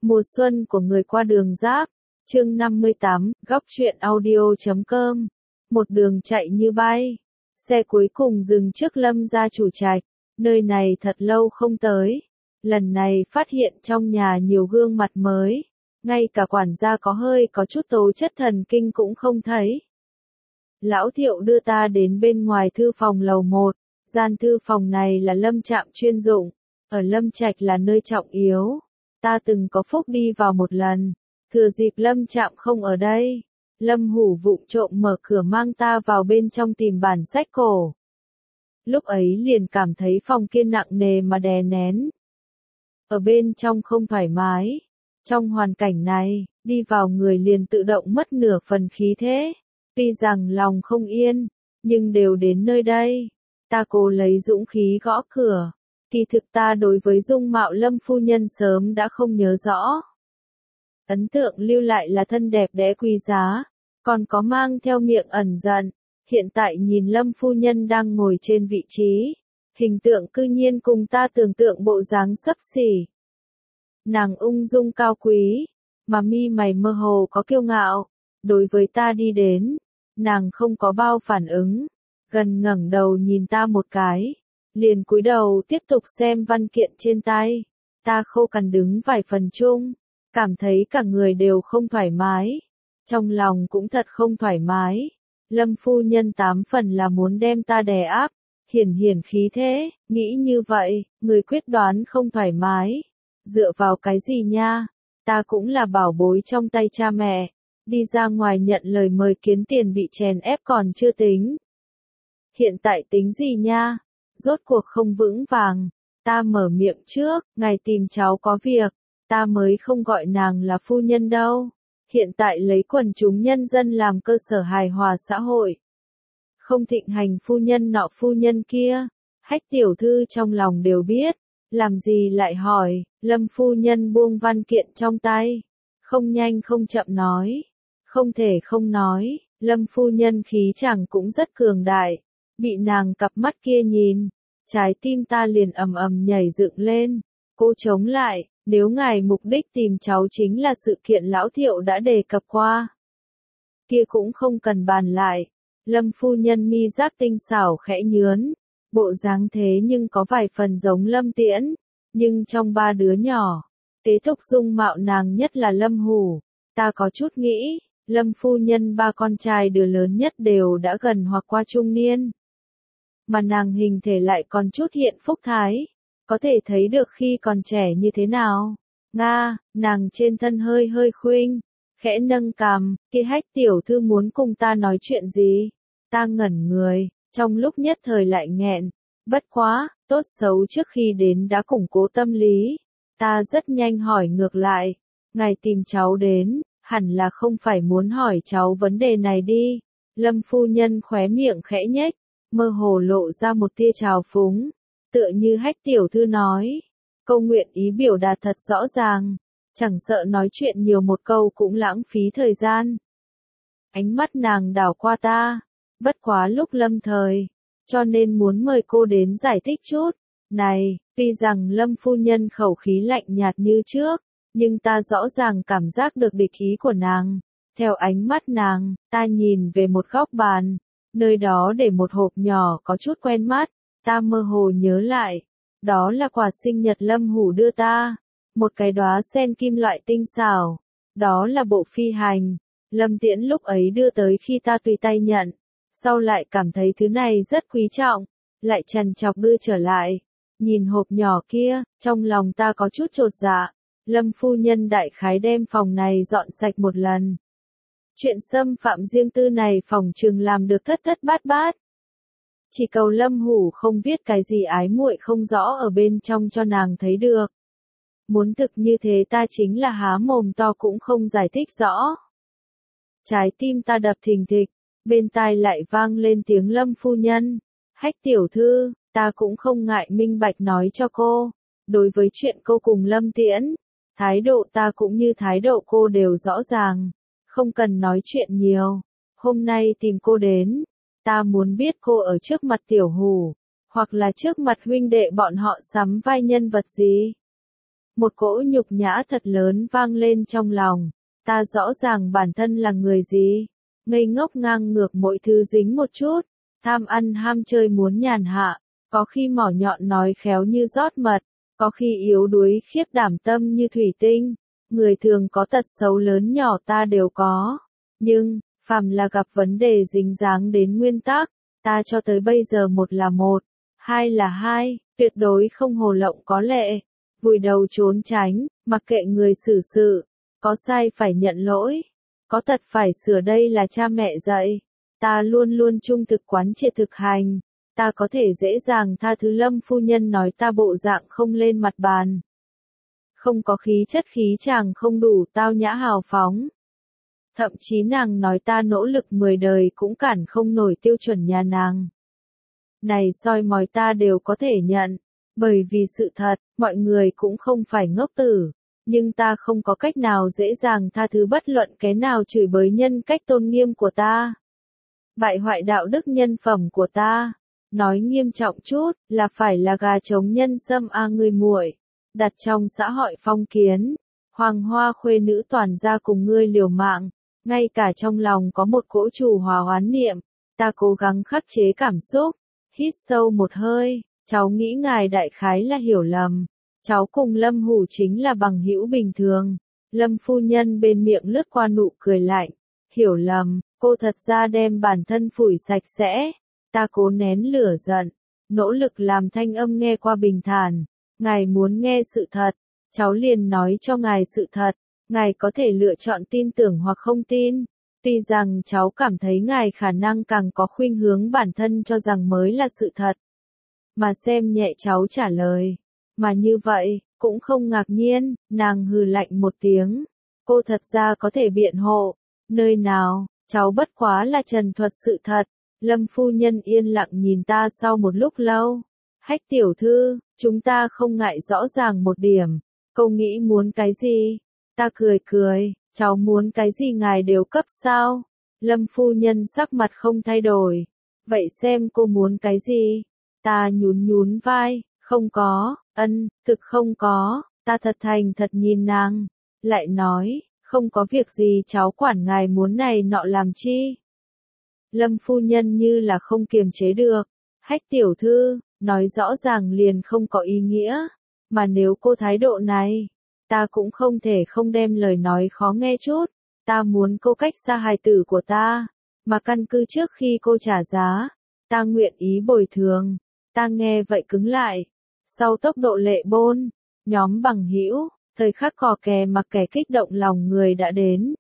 Mùa xuân của người qua đường Giáp, chương 58, góc truyện audio.com. Một đường chạy như bay. Xe cuối cùng dừng trước Lâm gia chủ trạch, nơi này thật lâu không tới. Lần này phát hiện trong nhà nhiều gương mặt mới, ngay cả quản gia có chút tố chất thần kinh cũng không thấy. Lão Thiệu đưa ta đến bên ngoài thư phòng lầu 1, gian thư phòng này là lâm trạm chuyên dụng, ở Lâm Trạch là nơi trọng yếu. Ta từng có phúc đi vào một lần, thừa dịp Lâm Trạm không ở đây, Lâm Hủ vụng trộm mở cửa mang ta vào bên trong tìm bản sách cổ. Lúc ấy liền cảm thấy phòng kia nặng nề mà đè nén. Ở bên trong không thoải mái, trong hoàn cảnh này, đi vào người liền tự động mất nửa phần khí thế. Tuy rằng lòng không yên, nhưng đều đến nơi đây, ta cố lấy dũng khí gõ cửa. Kỳ thực ta đối với dung mạo Lâm phu nhân sớm đã không nhớ rõ. Ấn tượng lưu lại là thân đẹp đẽ quý giá, còn có mang theo miệng ẩn giận. Hiện tại nhìn Lâm phu nhân đang ngồi trên vị trí, hình tượng cư nhiên cùng ta tưởng tượng bộ dáng xấp xỉ. Nàng ung dung cao quý, mà mi mày mơ hồ có kiêu ngạo. Đối với ta đi đến, nàng không có bao phản ứng, gần ngẩng đầu nhìn ta một cái, liền cúi đầu tiếp tục xem văn kiện trên tay. Ta khô cằn đứng vài phần chung, cảm thấy cả người đều không thoải mái, trong lòng cũng thật không thoải mái. Lâm phu nhân 8 phần là muốn đem ta đè áp, hiển khí thế, nghĩ như vậy, người quyết đoán không thoải mái. Dựa vào cái gì nha, ta cũng là bảo bối trong tay cha mẹ, đi ra ngoài nhận lời mời kiếm tiền bị chèn ép còn chưa tính. Hiện tại tính gì nha, rốt cuộc không vững vàng, ta mở miệng trước, ngài tìm cháu có việc, ta mới không gọi nàng là phu nhân đâu. Hiện tại lấy quần chúng nhân dân làm cơ sở hài hòa xã hội. Không thịnh hành phu nhân nọ phu nhân kia, Hách tiểu thư trong lòng đều biết, làm gì lại hỏi. Lâm phu nhân buông văn kiện trong tay, không nhanh không chậm nói, không thể không nói, Lâm phu nhân khí chẳng cũng rất cường đại, bị nàng cặp mắt kia nhìn, trái tim ta liền ầm ầm nhảy dựng lên. Cô chống lại, nếu ngài mục đích tìm cháu chính là sự kiện Lão Thiệu đã đề cập qua, kia cũng không cần bàn lại. Lâm phu nhân mi giác tinh xảo khẽ nhướn, bộ dáng thế nhưng có vài phần giống Lâm Tiễn, nhưng trong ba đứa nhỏ, tế thục dung mạo nàng nhất là Lâm Hủ. Ta có chút nghĩ, Lâm phu nhân ba con trai đứa lớn nhất đều đã gần hoặc qua trung niên, mà nàng hình thể lại còn chút hiện phúc thái, có thể thấy được khi còn trẻ như thế nào. Nga, nàng trên thân hơi khuynh, khẽ nâng cằm, kia Hách tiểu thư muốn cùng ta nói chuyện gì? Ta ngẩn người, trong lúc nhất thời lại nghẹn, bất quá, tốt xấu trước khi đến đã củng cố tâm lý. Ta rất nhanh hỏi ngược lại, ngài tìm cháu đến, hẳn là không phải muốn hỏi cháu vấn đề này đi. Lâm phu nhân khóe miệng khẽ nhếch, mơ hồ lộ ra một tia trào phúng, tựa như Hách tiểu thư nói. Câu nguyện ý biểu đạt thật rõ ràng, chẳng sợ nói chuyện nhiều một câu cũng lãng phí thời gian. Ánh mắt nàng đảo qua ta, bất quá lúc lâm thời, cho nên muốn mời cô đến giải thích chút. Này, tuy rằng Lâm phu nhân khẩu khí lạnh nhạt như trước, nhưng ta rõ ràng cảm giác được địch ý của nàng. Theo ánh mắt nàng, ta nhìn về một góc bàn, nơi đó để một hộp nhỏ có chút quen mắt, ta mơ hồ nhớ lại. Đó là quà sinh nhật Lâm Hủ đưa ta, một cái đóa sen kim loại tinh xảo. Đó là bộ phi hành, Lâm Tiễn lúc ấy đưa tới khi ta tùy tay nhận, sau lại cảm thấy thứ này rất quý trọng, lại trằn trọc đưa trở lại. Nhìn hộp nhỏ kia, trong lòng ta có chút chột dạ. Lâm phu nhân đại khái đem phòng này dọn sạch một lần. Chuyện xâm phạm riêng tư này phòng trường làm được thất bát bát. Chỉ cầu Lâm Hủ không viết cái gì ái muội không rõ ở bên trong cho nàng thấy được. Muốn thực như thế ta chính là há mồm to cũng không giải thích rõ. Trái tim ta đập thình thịch, bên tai lại vang lên tiếng Lâm phu nhân. Hách tiểu thư, ta cũng không ngại minh bạch nói cho cô. Đối với chuyện cô cùng Lâm Tiễn, thái độ ta cũng như thái độ cô đều rõ ràng. Không cần nói chuyện nhiều. Hôm nay tìm cô đến, ta muốn biết cô ở trước mặt tiểu Hủ, hoặc là trước mặt huynh đệ bọn họ sắm vai nhân vật gì. Một cỗ nhục nhã thật lớn vang lên trong lòng. Ta rõ ràng bản thân là người gì? Ngây ngốc ngang ngược mỗi thứ dính một chút. Tham ăn ham chơi muốn nhàn hạ. Có khi mỏ nhọn nói khéo như rót mật. Có khi yếu đuối khiếp đảm tâm như thủy tinh. Người thường có tật xấu lớn nhỏ ta đều có. Nhưng, phàm là gặp vấn đề dính dáng đến nguyên tắc, ta cho tới bây giờ một là một, hai là hai, tuyệt đối không hồ lộng có lệ, vùi đầu trốn tránh, mặc kệ người xử sự, có sai phải nhận lỗi, có tật phải sửa đây là cha mẹ dạy, ta luôn luôn trung thực quán triệt thực hành, ta có thể dễ dàng tha thứ Lâm phu nhân nói ta bộ dạng không lên mặt bàn. Không có khí chất khí chàng không đủ tao nhã hào phóng. Thậm chí nàng nói ta nỗ lực 10 đời cũng cản không nổi tiêu chuẩn nhà nàng. Này soi mói ta đều có thể nhận, bởi vì sự thật, mọi người cũng không phải ngốc tử, nhưng ta không có cách nào dễ dàng tha thứ bất luận cái nào chửi bới nhân cách tôn nghiêm của ta. Bại hoại đạo đức nhân phẩm của ta, nói nghiêm trọng chút, là phải là gà trống nhân xâm người muội, đặt trong xã hội phong kiến, hoàng hoa khuê nữ toàn ra cùng ngươi liều mạng. Ngay cả trong lòng có một cỗ chủ hòa oán niệm, ta cố gắng khắc chế cảm xúc, hít sâu một hơi, cháu nghĩ ngài đại khái là hiểu lầm, cháu cùng Lâm Hủ chính là bằng hữu bình thường. Lâm phu nhân bên miệng lướt qua nụ cười lạnh, hiểu lầm, cô thật ra đem bản thân phủi sạch sẽ, ta cố nén lửa giận, nỗ lực làm thanh âm nghe qua bình thản, ngài muốn nghe sự thật, cháu liền nói cho ngài sự thật. Ngài có thể lựa chọn tin tưởng hoặc không tin, tuy rằng cháu cảm thấy ngài khả năng càng có khuynh hướng bản thân cho rằng mới là sự thật. Mà xem nhẹ cháu trả lời. Mà như vậy, cũng không ngạc nhiên, nàng hừ lạnh một tiếng. Cô thật ra có thể biện hộ. Nơi nào, cháu bất quá là trần thuật sự thật. Lâm phu nhân yên lặng nhìn ta sau một lúc lâu. Hách tiểu thư, chúng ta không ngại rõ ràng một điểm. Cô nghĩ muốn cái gì? Ta cười cười, cháu muốn cái gì ngài đều cấp sao? Lâm phu nhân sắc mặt không thay đổi. Vậy xem cô muốn cái gì? Ta nhún nhún vai, không có, thực không có, ta thật thành thật nhìn nàng. Lại nói, không có việc gì cháu quản ngài muốn này nọ làm chi? Lâm phu nhân như là không kiềm chế được. Hách tiểu thư, nói rõ ràng liền không có ý nghĩa. Mà nếu cô thái độ này, ta cũng không thể không đem lời nói khó nghe chút. Ta muốn cô cách xa hài tử của ta, mà căn cứ trước khi cô trả giá, ta nguyện ý bồi thường. Ta nghe vậy cứng lại. Sau tốc độ lệ bôn, nhóm bằng hữu, thời khắc cò kè mặc kẻ kích động lòng người đã đến.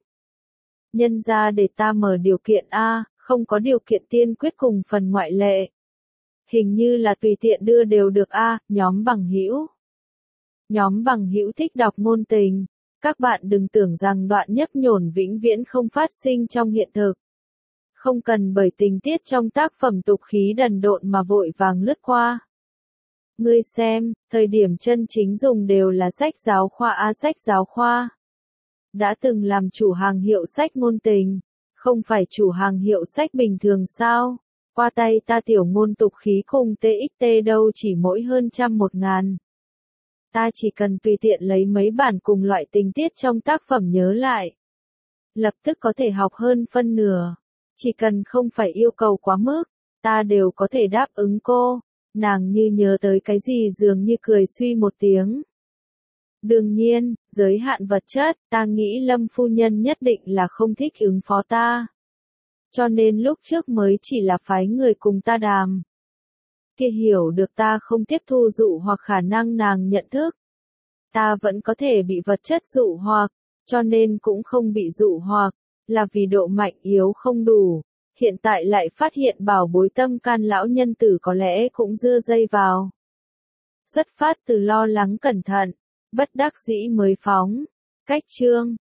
Nhân ra để ta mở điều kiện A, không có điều kiện tiên quyết cùng phần ngoại lệ. Hình như là tùy tiện đưa đều được A, nhóm bằng hữu. Nhóm bằng hữu thích đọc ngôn tình. Các bạn đừng tưởng rằng đoạn nhấp nhổn vĩnh viễn không phát sinh trong hiện thực. Không cần bởi tình tiết trong tác phẩm tục khí đần độn mà vội vàng lướt qua. Ngươi xem, thời điểm chân chính dùng đều là sách giáo khoa sách giáo khoa. Đã từng làm chủ hàng hiệu sách ngôn tình, không phải chủ hàng hiệu sách bình thường sao? Qua tay ta tiểu ngôn tục khí cùng TXT đâu chỉ mỗi hơn 100.000. Ta chỉ cần tùy tiện lấy mấy bản cùng loại tình tiết trong tác phẩm nhớ lại. Lập tức có thể học hơn phân nửa. Chỉ cần không phải yêu cầu quá mức, ta đều có thể đáp ứng cô. Nàng như nhớ tới cái gì dường như cười suy một tiếng. Đương nhiên, giới hạn vật chất, ta nghĩ Lâm phu nhân nhất định là không thích ứng phó ta. Cho nên lúc trước mới chỉ là phái người cùng ta đàm. Kia hiểu được ta không tiếp thu dụ hoặc khả năng nàng nhận thức. Ta vẫn có thể bị vật chất dụ hoặc, cho nên cũng không bị dụ hoặc, là vì độ mạnh yếu không đủ. Hiện tại lại phát hiện bảo bối tâm can lão nhân tử có lẽ cũng dưa dây vào. Xuất phát từ lo lắng cẩn thận, bất đắc dĩ mới phóng. Cách chương